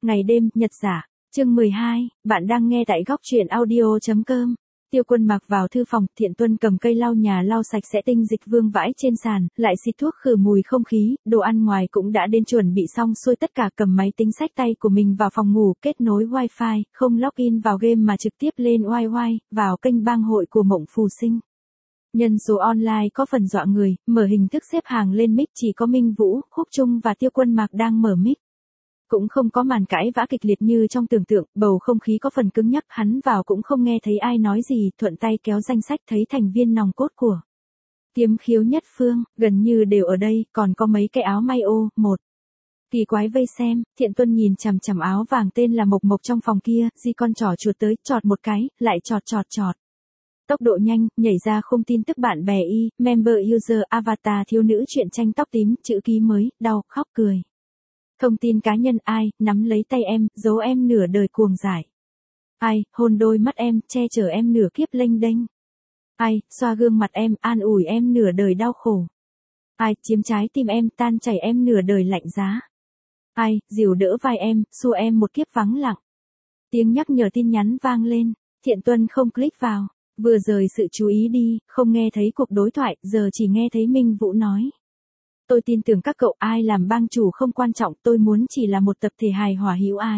Ngày đêm, nhật giả. Chương 12, bạn đang nghe tại góc truyện audio.com. Tiêu Quân mặc vào thư phòng, Thiện Tuân cầm cây lau nhà lau sạch sẽ tinh dịch vương vãi trên sàn, lại xịt thuốc khử mùi không khí, đồ ăn ngoài cũng đã đến chuẩn bị xong xuôi tất cả, cầm máy tính xách tay của mình vào phòng ngủ, kết nối wifi, không login vào game mà trực tiếp lên YY, vào kênh bang hội của Mộng Phù Sinh. Nhân số online có phần dọa người, mở hình thức xếp hàng lên mic chỉ có Minh Vũ, Khúc Trung và Tiêu Quân Mạc đang mở mic. Cũng không có màn cãi vã kịch liệt như trong tưởng tượng, bầu không khí có phần cứng nhắc, hắn vào cũng không nghe thấy ai nói gì, thuận tay kéo danh sách thấy thành viên nòng cốt của Tiếm Khiếu Nhất Phương, gần như đều ở đây, còn có mấy cái áo may ô, một. Kỳ quái vây xem, Thiện Tuân nhìn chằm chằm áo vàng tên là Mộc Mộc trong phòng kia, di con trỏ chuột tới, chọt một cái, lại chọt. Tốc độ nhanh, nhảy ra không tin tức bạn bè member user avatar thiếu nữ truyện tranh tóc tím, chữ ký mới, đau, khóc cười. Thông tin cá nhân ai, nắm lấy tay em, giấu em nửa đời cuồng giải. Ai, hôn đôi mắt em, che chở em nửa kiếp lênh đênh. Ai, xoa gương mặt em, an ủi em nửa đời đau khổ. Ai, chiếm trái tim em, tan chảy em nửa đời lạnh giá. Ai, dìu đỡ vai em, xua em một kiếp vắng lặng. Tiếng nhắc nhở tin nhắn vang lên, Thiện Tuân không click vào, vừa rời sự chú ý đi, không nghe thấy cuộc đối thoại, giờ chỉ nghe thấy Minh Vũ nói. Tôi tin tưởng các cậu, ai làm bang chủ không quan trọng, tôi muốn chỉ là một tập thể hài hòa hữu ái.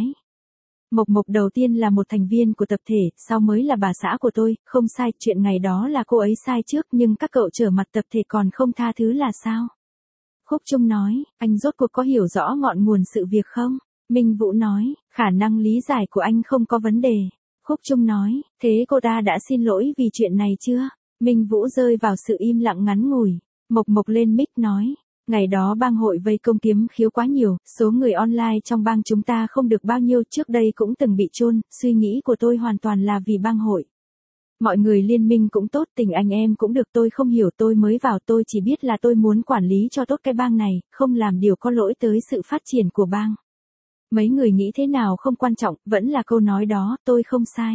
Mộc Mộc đầu tiên là một thành viên của tập thể, sau mới là bà xã của tôi, không sai, chuyện ngày đó là cô ấy sai trước, nhưng các cậu trở mặt tập thể còn không tha thứ là sao? Khúc Trung nói, anh rốt cuộc có hiểu rõ ngọn nguồn sự việc không? Minh Vũ nói, khả năng lý giải của anh không có vấn đề. Khúc Trung nói, thế cô ta đã xin lỗi vì chuyện này chưa? Minh Vũ rơi vào sự im lặng ngắn ngủi. Mộc Mộc lên mic nói. Ngày đó bang hội vây công Tiếm Khiếu quá nhiều, số người online trong bang chúng ta không được bao nhiêu, trước đây cũng từng bị chôn, suy nghĩ của tôi hoàn toàn là vì bang hội. Mọi người liên minh cũng tốt, tình anh em cũng được, tôi không hiểu, tôi mới vào, tôi chỉ biết là tôi muốn quản lý cho tốt cái bang này, không làm điều có lỗi tới sự phát triển của bang. Mấy người nghĩ thế nào không quan trọng, vẫn là câu nói đó, tôi không sai.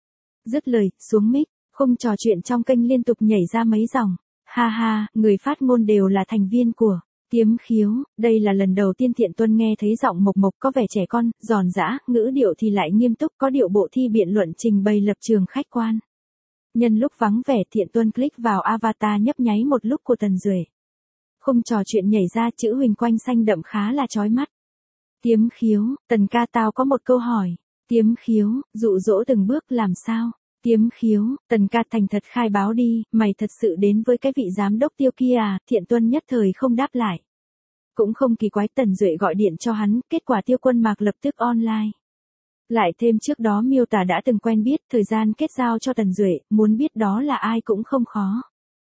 Dứt lời, xuống mic, không trò chuyện trong kênh liên tục nhảy ra mấy dòng. Ha ha, người phát ngôn đều là thành viên của Tiếm Khiếu, đây là lần đầu tiên Thiện Tuân nghe thấy giọng Mộc Mộc có vẻ trẻ con, giòn giã, ngữ điệu thì lại nghiêm túc, có điệu bộ thi biện luận trình bày lập trường khách quan. Nhân lúc vắng vẻ, Thiện Tuân click vào avatar nhấp nháy một lúc của Tần Duệ. Không trò chuyện nhảy ra, chữ huỳnh quanh xanh đậm khá là chói mắt. Tiếm Khiếu, Tần ca tao có một câu hỏi. Tiếm Khiếu, dụ dỗ từng bước làm sao? Tiếm Khiếu, Tần ca thành thật khai báo đi, mày thật sự đến với cái vị giám đốc Tiêu kia à? Thiện Tuân nhất thời không đáp lại. Cũng không kỳ quái, Tần Duệ gọi điện cho hắn, kết quả Tiêu Quân Mạc lập tức online. Lại thêm trước đó miêu tả đã từng quen biết, thời gian kết giao cho Tần Duệ, muốn biết đó là ai cũng không khó.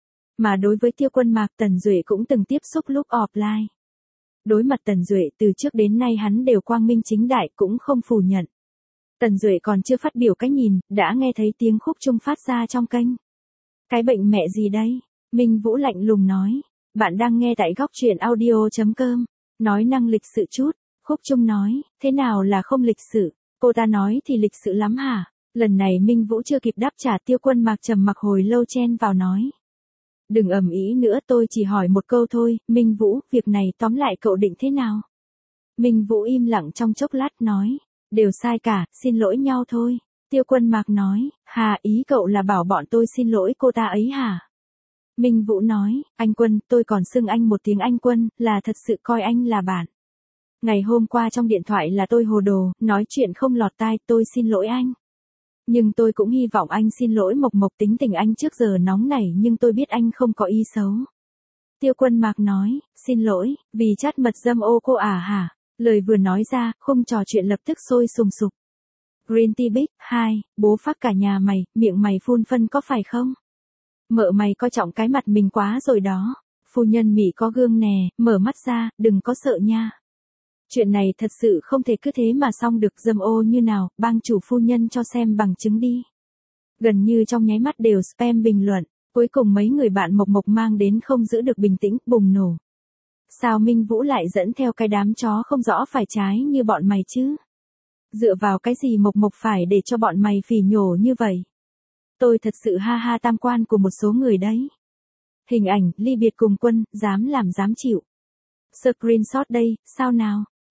Mà đối với Tiêu Quân Mạc, Tần Duệ cũng từng tiếp xúc lúc offline. Đối mặt Tần Duệ, từ trước đến nay hắn đều quang minh chính đại, cũng không phủ nhận. Tần Duệ còn chưa phát biểu cái nhìn, đã nghe thấy tiếng Khúc Trung phát ra trong kênh. Cái bệnh mẹ gì đây? Minh Vũ lạnh lùng nói. Bạn đang nghe tại góc truyện audio.com. Nói năng lịch sự chút. Khúc Trung nói, thế nào là không lịch sự? Cô ta nói thì lịch sự lắm hả? Lần này Minh Vũ chưa kịp đáp trả, Tiêu Quân Mạc trầm mặc hồi lâu chen vào nói. Đừng ầm ĩ nữa, tôi chỉ hỏi một câu thôi, Minh Vũ, việc này tóm lại cậu định thế nào? Minh Vũ im lặng trong chốc lát nói. Đều sai cả, xin lỗi nhau thôi. Tiêu Quân Mạc nói, hà, ý cậu là bảo bọn tôi xin lỗi cô ta ấy hả? Minh Vũ nói, anh Quân, tôi còn xưng anh một tiếng anh Quân, là thật sự coi anh là bạn. Ngày hôm qua trong điện thoại là tôi hồ đồ, nói chuyện không lọt tai, tôi xin lỗi anh. Nhưng tôi cũng hy vọng anh xin lỗi Mộc Mộc, tính tình anh trước giờ nóng nảy nhưng tôi biết anh không có ý xấu. Tiêu Quân Mạc nói, xin lỗi, vì chát mật dâm ô cô à hả? Lời vừa nói ra, khung trò chuyện lập tức sôi sùng sục. Green Tea Big, 2, bố phát cả nhà mày, miệng mày phun phân có phải không? Mợ mày coi trọng cái mặt mình quá rồi đó. Phu nhân Mỹ có gương nè, mở mắt ra, đừng có sợ nha. Chuyện này thật sự không thể cứ thế mà xong được, dâm ô như nào, bang chủ phu nhân cho xem bằng chứng đi. Gần như trong nháy mắt đều spam bình luận, cuối cùng mấy người bạn Mộc Mộc mang đến không giữ được bình tĩnh, bùng nổ. Sao Minh Vũ lại dẫn theo cái đám chó không rõ phải trái như bọn mày chứ? Dựa vào cái gì Mộc Mộc phải để cho bọn mày phỉ nhổ như vậy? Tôi thật sự ha ha tam quan của một số người đấy. Hình ảnh, ly biệt cùng Quân, dám làm dám chịu. Screenshot đây, sao nào?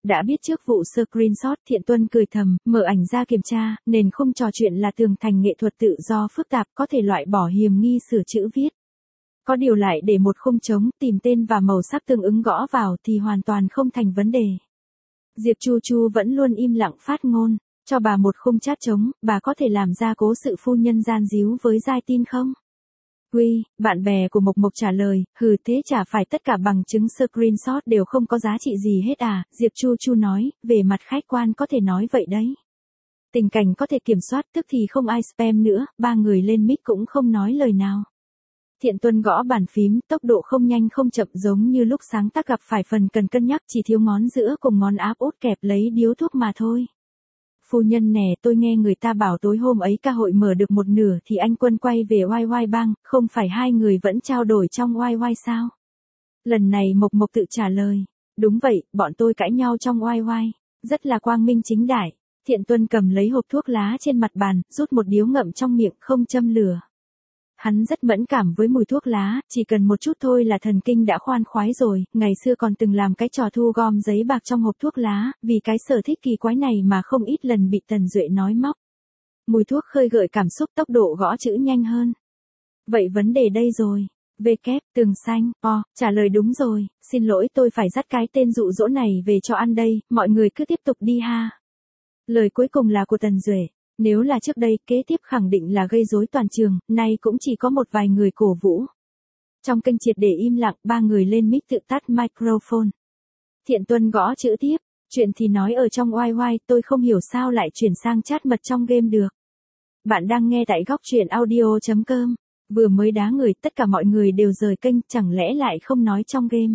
Đã biết trước vụ screenshot, Thiện Tuân cười thầm, mở ảnh ra kiểm tra, nền khung trò chuyện là tường thành nghệ thuật tự do phức tạp, có thể loại bỏ hiềm nghi sửa chữ viết. Có điều lại để một khung trống, tìm tên và màu sắc tương ứng gõ vào thì hoàn toàn không thành vấn đề. Diệp Chu Chu vẫn luôn im lặng phát ngôn, cho bà một khung chat trống, bà có thể làm ra cố sự phu nhân gian díu với giai tin không? Bạn bè của Mộc Mộc trả lời, thế chả phải tất cả bằng chứng screenshot đều không có giá trị gì hết à, Diệp Chu Chu nói, về mặt khách quan có thể nói vậy đấy. Tình cảnh có thể kiểm soát, tức thì không ai spam nữa, ba người lên mic cũng không nói lời nào. Thiện Tuân gõ bàn phím, tốc độ không nhanh không chậm giống như lúc sáng tác gặp phải phần cần cân nhắc, chỉ thiếu ngón giữa cùng ngón áp út kẹp lấy điếu thuốc mà thôi. Phu nhân nè, tôi nghe người ta bảo tối hôm ấy ca hội mở được một nửa thì anh Quân quay về YY Bang, không phải hai người vẫn trao đổi trong YY sao? Lần này Mộc Mộc tự trả lời, đúng vậy, bọn tôi cãi nhau trong YY, rất là quang minh chính đại. Thiện Tuân cầm lấy hộp thuốc lá trên mặt bàn, rút một điếu ngậm trong miệng, không châm lửa. Hắn rất mẫn cảm với mùi thuốc lá, chỉ cần một chút thôi là thần kinh đã khoan khoái rồi, ngày xưa còn từng làm cái trò thu gom giấy bạc trong hộp thuốc lá, vì cái sở thích kỳ quái này mà không ít lần bị Tần Duệ nói móc. Mùi thuốc khơi gợi cảm xúc, tốc độ gõ chữ nhanh hơn. Vậy vấn đề đây rồi. Tường xanh, trả lời đúng rồi, xin lỗi tôi phải dắt cái tên dụ dỗ này về cho ăn đây, mọi người cứ tiếp tục đi ha. Lời cuối cùng là của Tần Duệ. Nếu là trước đây, kế tiếp khẳng định là gây rối toàn trường, nay cũng chỉ có một vài người cổ vũ. Trong kênh triệt để im lặng, ba người lên mic tự tắt microphone. Thiện Tuân gõ chữ tiếp, chuyện thì nói ở trong YY, tôi không hiểu sao lại chuyển sang chat mật trong game được. Bạn đang nghe tại góc truyện audio.com. Vừa mới đá người, tất cả mọi người đều rời kênh, chẳng lẽ lại không nói trong game.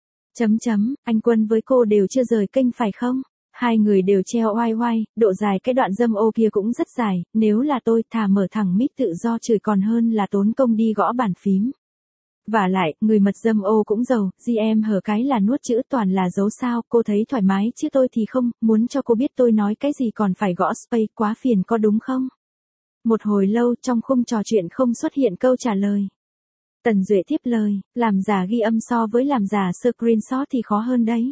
Anh Quân với cô đều chưa rời kênh phải không? Hai người đều treo YY, độ dài cái đoạn dâm ô kia cũng rất dài, nếu là tôi thà mở thẳng mic tự do chửi còn hơn là tốn công đi gõ bàn phím. Vả lại, người mật dâm ô cũng giàu, GM hở cái là nuốt chữ toàn là dấu sao, cô thấy thoải mái chứ tôi thì không, muốn cho cô biết tôi nói cái gì còn phải gõ space, quá phiền có đúng không? Một hồi lâu trong khung trò chuyện không xuất hiện câu trả lời. Tần Duệ tiếp lời, làm giả ghi âm so với làm giả screenshot thì khó hơn đấy.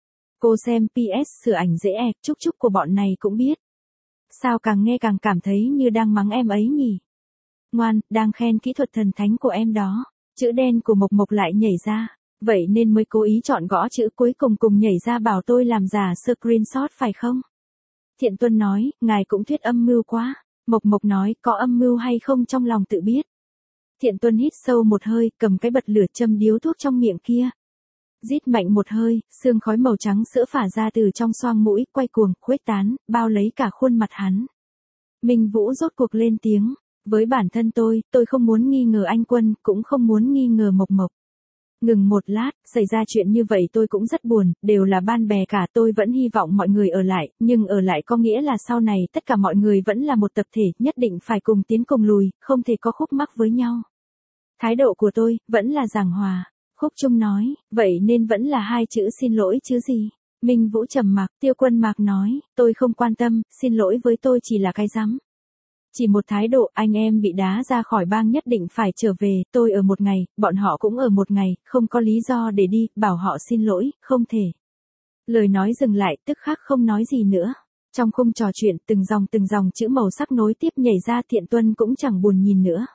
Cô xem PS sửa ảnh dễ chúc của bọn này cũng biết. Sao càng nghe càng cảm thấy như đang mắng em ấy nhỉ? Ngoan, đang khen kỹ thuật thần thánh của em đó. Chữ đen của Mộc Mộc lại nhảy ra. Vậy nên mới cố ý chọn gõ chữ cuối cùng nhảy ra bảo tôi làm giả screenshot phải không? Thiện Tuân nói, ngài cũng thuyết âm mưu quá. Mộc Mộc nói, có âm mưu hay không trong lòng tự biết. Thiện Tuân hít sâu một hơi, cầm cái bật lửa châm điếu thuốc trong miệng kia. Rít mạnh một hơi, sương khói màu trắng sữa phả ra từ trong xoang mũi, quay cuồng, khuếch tán, bao lấy cả khuôn mặt hắn. Minh Vũ rốt cuộc lên tiếng, với bản thân tôi không muốn nghi ngờ anh Quân, cũng không muốn nghi ngờ Mộc Mộc. Ngừng một lát, xảy ra chuyện như vậy tôi cũng rất buồn, đều là ban bè cả, tôi vẫn hy vọng mọi người ở lại, nhưng ở lại có nghĩa là sau này tất cả mọi người vẫn là một tập thể, nhất định phải cùng tiến cùng lùi, không thể có khúc mắc với nhau. Thái độ của tôi, vẫn là giảng hòa. Khúc Trung nói, vậy nên vẫn là hai chữ xin lỗi chứ gì. Minh Vũ trầm mặc, Tiêu Quân Mạc nói, tôi không quan tâm, xin lỗi với tôi chỉ là cái rắm. Chỉ một thái độ, anh em bị đá ra khỏi bang nhất định phải trở về, tôi ở một ngày, bọn họ cũng ở một ngày, không có lý do để đi, bảo họ xin lỗi, không thể. Lời nói dừng lại, tức khắc không nói gì nữa. Trong khung trò chuyện, từng dòng chữ màu sắc nối tiếp nhảy ra, Thiện Tuân cũng chẳng buồn nhìn nữa.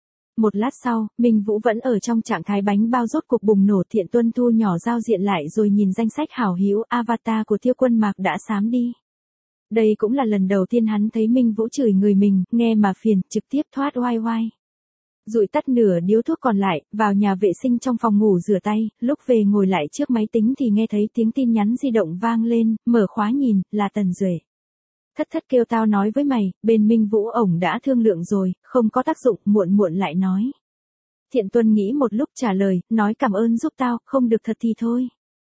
Một lát sau, Minh Vũ vẫn ở trong trạng thái bánh bao rốt cuộc bùng nổ, Thiện Tuân thu nhỏ giao diện lại rồi nhìn danh sách hảo hữu, avatar của Tiêu Quân Mạc đã xám đi. Đây cũng là lần đầu tiên hắn thấy Minh Vũ chửi người mình, nghe mà phiền, trực tiếp thoát YY. Dụi tắt nửa điếu thuốc còn lại, vào nhà vệ sinh trong phòng ngủ rửa tay, lúc về ngồi lại trước máy tính thì nghe thấy tiếng tin nhắn di động vang lên, mở khóa nhìn, là Tần Duệ. Thất kêu tao nói với mày, bên Minh Vũ ổng đã thương lượng rồi, không có tác dụng, muộn lại nói. Thiện Tuân nghĩ một lúc trả lời, nói cảm ơn giúp tao, không được thật thì thôi.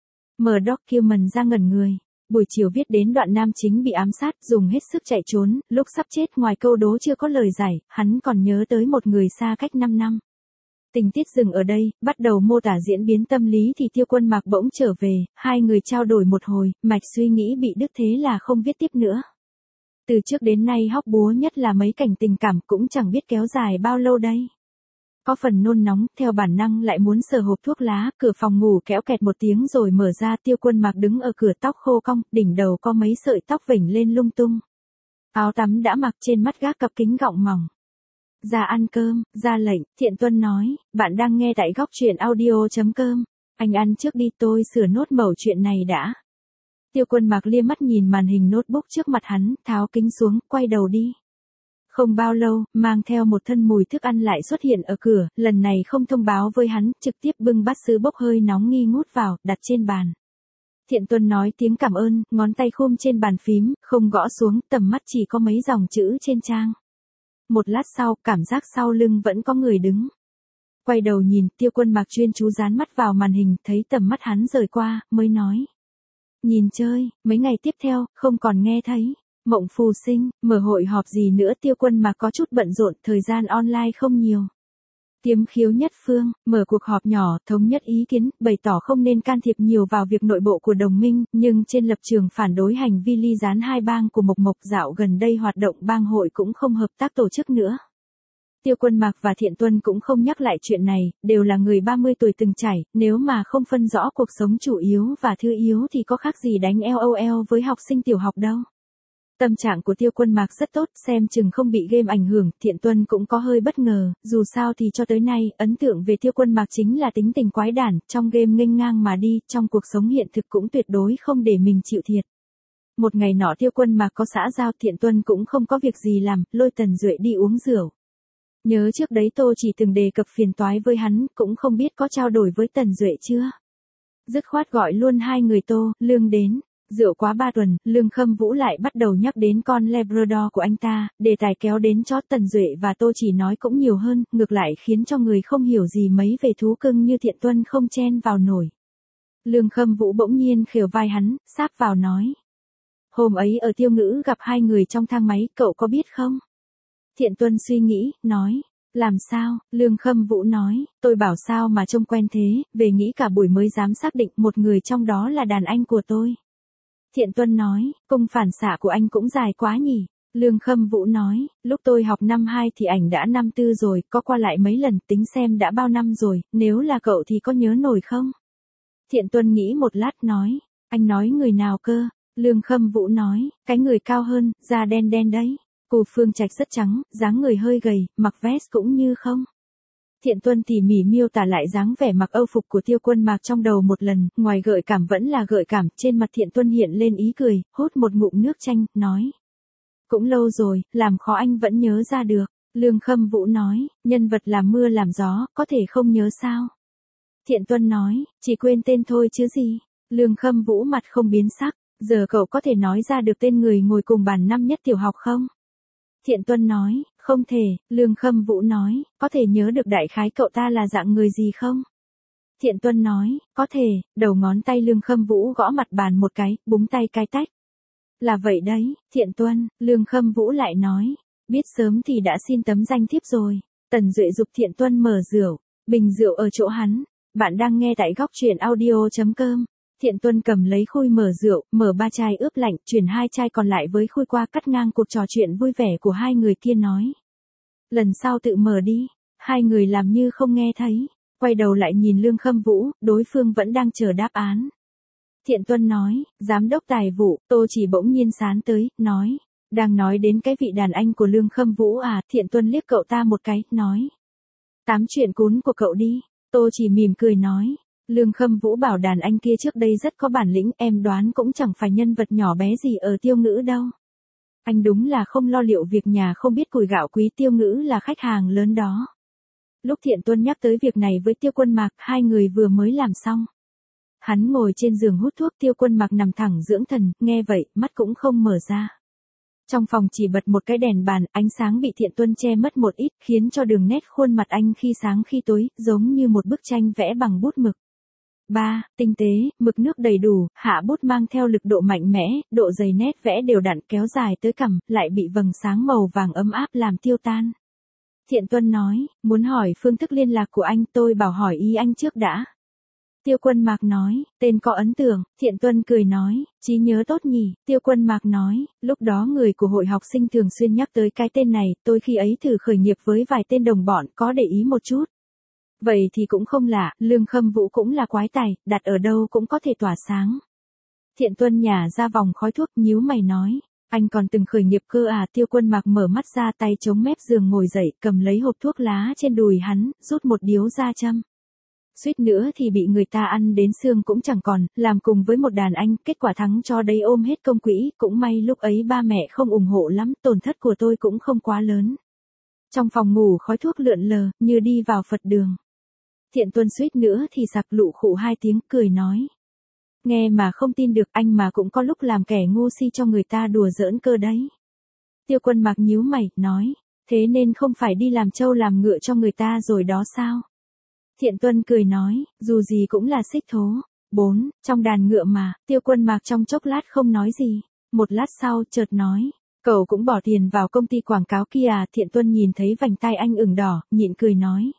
Mở document ra ngẩn người. Buổi chiều viết đến đoạn nam chính bị ám sát, dùng hết sức chạy trốn, lúc sắp chết ngoài câu đố chưa có lời giải, hắn còn nhớ tới một người xa cách 5 năm. Tình tiết dừng ở đây, bắt đầu mô tả diễn biến tâm lý thì Tiêu Quân Mạc bỗng trở về, hai người trao đổi một hồi, mạch suy nghĩ bị đứt thế là không viết tiếp nữa. Từ trước đến nay hóc búa nhất là mấy cảnh tình cảm cũng chẳng biết kéo dài bao lâu đây. Có phần nôn nóng, theo bản năng lại muốn sờ hộp thuốc lá, cửa phòng ngủ kéo kẹt một tiếng rồi mở ra, Tiêu Quân Mạc đứng ở cửa tóc khô cong, đỉnh đầu có mấy sợi tóc vểnh lên lung tung. Áo tắm đã mặc, trên mắt gác cặp kính gọng mỏng. Ra ăn cơm, ra lệnh, Thiện Tuân nói, bạn đang nghe tại góc truyện audio.com. Anh ăn trước đi, tôi sửa nốt mẩu chuyện này đã. Tiêu Quân Mạc lia mắt nhìn màn hình notebook trước mặt hắn, tháo kính xuống, quay đầu đi. Không bao lâu, mang theo một thân mùi thức ăn lại xuất hiện ở cửa, lần này không thông báo với hắn, trực tiếp bưng bát sứ bốc hơi nóng nghi ngút vào, đặt trên bàn. Thiện Tuân nói tiếng cảm ơn, ngón tay khum trên bàn phím, không gõ xuống, tầm mắt chỉ có mấy dòng chữ trên trang. Một lát sau, cảm giác sau lưng vẫn có người đứng. Quay đầu nhìn, Tiêu Quân Mạc chuyên chú dán mắt vào màn hình, thấy tầm mắt hắn rời qua, mới nói. Nhìn chơi, mấy ngày tiếp theo, không còn nghe thấy. Mộng phù sinh, mở hội họp gì nữa, Tiêu Quân Mạc có chút bận rộn, thời gian online không nhiều. Tiếm khiếu nhất phương, mở cuộc họp nhỏ, thống nhất ý kiến, bày tỏ không nên can thiệp nhiều vào việc nội bộ của đồng minh, nhưng trên lập trường phản đối hành vi ly gián hai bang của Mộc Mộc dạo gần đây hoạt động bang hội cũng không hợp tác tổ chức nữa. Tiêu Quân Mạc và Thiện Tuân cũng không nhắc lại chuyện này, đều là người 30 tuổi từng trải, nếu mà không phân rõ cuộc sống chủ yếu và thứ yếu thì có khác gì đánh LOL với học sinh tiểu học đâu. Tâm trạng của Tiêu Quân Mạc rất tốt, xem chừng không bị game ảnh hưởng, Thiện Tuân cũng có hơi bất ngờ, dù sao thì cho tới nay, ấn tượng về Tiêu Quân Mạc chính là tính tình quái đản, trong game nghênh ngang mà đi, trong cuộc sống hiện thực cũng tuyệt đối không để mình chịu thiệt. Một ngày nọ Tiêu Quân Mạc có xã giao, Thiện Tuân cũng không có việc gì làm, lôi Tần Duệ đi uống rượu. Nhớ trước đấy tôi chỉ từng đề cập phiền toái với hắn, cũng không biết có trao đổi với Tần Duệ chưa. Dứt khoát gọi luôn hai người Tô, Lương đến. Rượu quá 3 tuần, Lương Khâm Vũ lại bắt đầu nhắc đến con Labrador của anh ta, đề tài kéo đến chót Tần Duệ và Tô Chỉ nói cũng nhiều hơn, ngược lại khiến cho người không hiểu gì mấy về thú cưng như Thiện Tuân không chen vào nổi. Lương Khâm Vũ bỗng nhiên khều vai hắn, sáp vào nói. Hôm ấy ở Tiêu Ngữ gặp hai người trong thang máy, cậu có biết không? Thiện Tuân suy nghĩ, nói. Làm sao? Lương Khâm Vũ nói, tôi bảo sao mà trông quen thế, về nghĩ cả buổi mới dám xác định một người trong đó là đàn anh của tôi. Thiện Tuân nói, cung phản xạ của anh cũng dài quá nhỉ. Lương Khâm Vũ nói, lúc tôi học năm 2 thì ảnh đã năm 4 rồi, có qua lại mấy lần, tính xem đã bao năm rồi, nếu là cậu thì có nhớ nổi không? Thiện Tuân nghĩ một lát nói, anh nói người nào cơ? Lương Khâm Vũ nói, cái người cao hơn, da đen đen đấy. Cù Phương Trạch rất trắng, dáng người hơi gầy, mặc vest cũng như không. Thiện Tuân tỉ mỉ miêu tả lại dáng vẻ mặc âu phục của Tiêu Quân Mạc trong đầu một lần, ngoài gợi cảm vẫn là gợi cảm, trên mặt Thiện Tuân hiện lên ý cười, hút một ngụm nước chanh, nói. Cũng lâu rồi, làm khó anh vẫn nhớ ra được. Lương Khâm Vũ nói, nhân vật làm mưa làm gió, có thể không nhớ sao. Thiện Tuân nói, chỉ quên tên thôi chứ gì. Lương Khâm Vũ mặt không biến sắc, giờ cậu có thể nói ra được tên người ngồi cùng bàn năm nhất tiểu học không? Thiện Tuân nói, không thể. Lương Khâm Vũ nói, có thể nhớ được đại khái cậu ta là dạng người gì không? Thiện Tuân nói, có thể. Đầu ngón tay Lương Khâm Vũ gõ mặt bàn một cái, búng tay cái tách. Là vậy đấy, Thiện Tuân. Lương Khâm Vũ lại nói, biết sớm thì đã xin tấm danh thiếp rồi. Tần Duệ giục Thiện Tuân mở rượu, bình rượu ở chỗ hắn. Bạn đang nghe tại góc truyện audio.com. Thiện Tuân cầm lấy khui mở rượu, mở 3 chai ướp lạnh, chuyển 2 chai còn lại với khui qua, cắt ngang cuộc trò chuyện vui vẻ của hai người kia nói. Lần sau tự mở đi. Hai người làm như không nghe thấy. Quay đầu lại nhìn Lương Khâm Vũ, đối phương vẫn đang chờ đáp án. Thiện Tuân nói, giám đốc tài vụ, Tô Chỉ bỗng nhiên sán tới, nói. Đang nói đến cái vị đàn anh của Lương Khâm Vũ à? Thiện Tuân liếc cậu ta một cái, nói. Tám chuyện cún của cậu đi. Tô Chỉ mỉm cười nói. Lương Khâm Vũ bảo đàn anh kia trước đây rất có bản lĩnh, em đoán cũng chẳng phải nhân vật nhỏ bé gì ở Tiêu Ngữ đâu. Anh đúng là không lo liệu việc nhà, không biết củi gạo quý, Tiêu Ngữ là khách hàng lớn đó. Lúc Thiện Tuân nhắc tới việc này với Tiêu Quân Mạc, hai người vừa mới làm xong. Hắn ngồi trên giường hút thuốc, Tiêu Quân Mạc nằm thẳng dưỡng thần, nghe vậy, mắt cũng không mở ra. Trong phòng chỉ bật một cái đèn bàn, ánh sáng bị Thiện Tuân che mất một ít, khiến cho đường nét khuôn mặt anh khi sáng khi tối, giống như một bức tranh vẽ bằng bút mực. 3. Tinh tế, mực nước đầy đủ, hạ bút mang theo lực độ mạnh mẽ, độ dày nét vẽ đều đặn kéo dài tới cằm, lại bị vầng sáng màu vàng ấm áp làm tiêu tan. Thiện Tuân nói, muốn hỏi phương thức liên lạc của anh, tôi bảo hỏi ý anh trước đã. Tiêu Quân Mạc nói, tên có ấn tượng, Thiện Tuân cười nói, trí nhớ tốt nhỉ, Tiêu Quân Mạc nói, lúc đó người của hội học sinh thường xuyên nhắc tới cái tên này, tôi khi ấy thử khởi nghiệp với vài tên đồng bọn có để ý một chút. Vậy thì cũng không lạ, Lương Khâm Vũ cũng là quái tài, đặt ở đâu cũng có thể tỏa sáng. Thiện Tuân nhả ra vòng khói thuốc nhíu mày nói, anh còn từng khởi nghiệp cơ à? Tiêu Quân Mạc mở mắt ra, tay chống mép giường ngồi dậy, cầm lấy hộp thuốc lá trên đùi hắn, rút một điếu ra châm. Suýt nữa thì bị người ta ăn đến xương cũng chẳng còn, làm cùng với một đàn anh, kết quả thắng cho đấy ôm hết công quỹ, cũng may lúc ấy ba mẹ không ủng hộ lắm, tổn thất của tôi cũng không quá lớn. Trong phòng ngủ khói thuốc lượn lờ, như đi vào Phật đường. Thiện Tuân suýt nữa thì sặc lụ khụ hai tiếng, cười nói. Nghe mà không tin được, anh mà cũng có lúc làm kẻ ngu si cho người ta đùa giỡn cơ đấy. Tiêu Quân Mạc nhíu mày, nói, thế nên không phải đi làm trâu làm ngựa cho người ta rồi đó sao? Thiện Tuân cười nói, dù gì cũng là xích thố. 4. Trong đàn ngựa mà, Tiêu Quân Mạc trong chốc lát không nói gì. Một lát sau, chợt nói, cậu cũng bỏ tiền vào công ty quảng cáo kia à? Thiện Tuân nhìn thấy vành tai anh ửng đỏ, nhịn cười nói.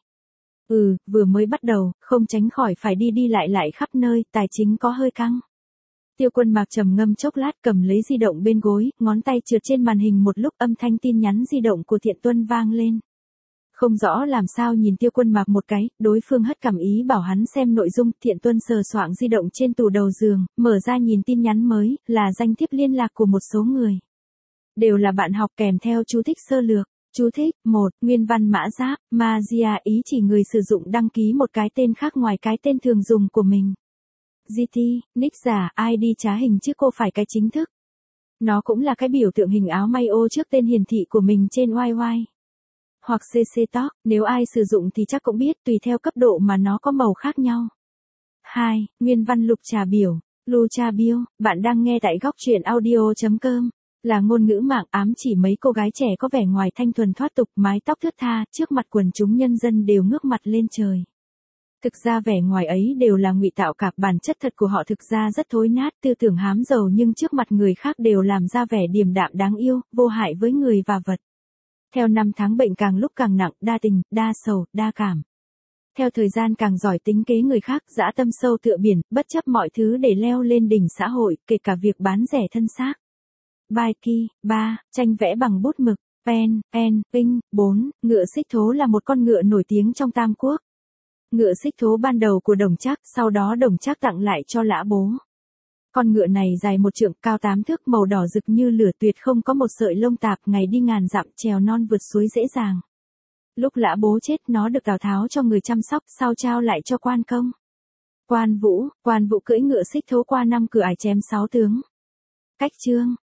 Vừa mới bắt đầu, không tránh khỏi phải đi lại khắp nơi, tài chính có hơi căng. Tiêu Quân Mạc trầm ngâm chốc lát, cầm lấy di động bên gối, ngón tay trượt trên màn hình một lúc, âm thanh tin nhắn di động của Thiện Tuân vang lên. Không rõ làm sao nhìn Tiêu Quân Mạc một cái, đối phương hất cảm ý bảo hắn xem nội dung. Thiện Tuân sờ soạng di động trên tủ đầu giường, mở ra nhìn tin nhắn mới, là danh thiếp liên lạc của một số người. Đều là bạn học kèm theo chú thích sơ lược. Chú thích, 1. Nguyên văn mã giáp, Magia ý chỉ người sử dụng đăng ký một cái tên khác ngoài cái tên thường dùng của mình. GT, nick giả, ID trá hình chứ cô phải cái chính thức. Nó cũng là cái biểu tượng hình áo may ô trước tên hiển thị của mình trên YY. Hoặc CC Talk, nếu ai sử dụng thì chắc cũng biết, tùy theo cấp độ mà nó có màu khác nhau. 2. Nguyên văn lục trà biểu, Lucha Bio, bạn đang nghe tại góc truyện audio.com. Là ngôn ngữ mạng ám chỉ mấy cô gái trẻ có vẻ ngoài thanh thuần thoát tục, mái tóc thướt tha, trước mặt quần chúng nhân dân đều ngước mặt lên trời. Thực ra vẻ ngoài ấy đều là ngụy tạo cả, bản chất thật của họ thực ra rất thối nát, tư tưởng hám giàu nhưng trước mặt người khác đều làm ra vẻ điềm đạm đáng yêu, vô hại với người và vật. Theo năm tháng bệnh càng lúc càng nặng, đa tình, đa sầu, đa cảm. Theo thời gian càng giỏi tính kế người khác, dã tâm sâu tựa biển, bất chấp mọi thứ để leo lên đỉnh xã hội, kể cả việc bán rẻ thân xác. Bài kỳ, 3. Tranh vẽ bằng bút mực, pen, ink. 4. Ngựa xích thố là một con ngựa nổi tiếng trong Tam Quốc. Ngựa xích thố ban đầu của Đồng Trác, sau đó Đồng Trác tặng lại cho Lã Bố. Con ngựa này dài 1 trượng, cao 8 thước, màu đỏ rực như lửa, tuyệt không có một sợi lông tạp, ngày đi ngàn dặm, trèo non vượt suối dễ dàng. Lúc Lã Bố chết, nó được Tào Tháo cho người chăm sóc, sau trao lại cho Quan Công. Quan Vũ cưỡi ngựa xích thố qua 5 cửa ải chém 6 tướng. Cách chương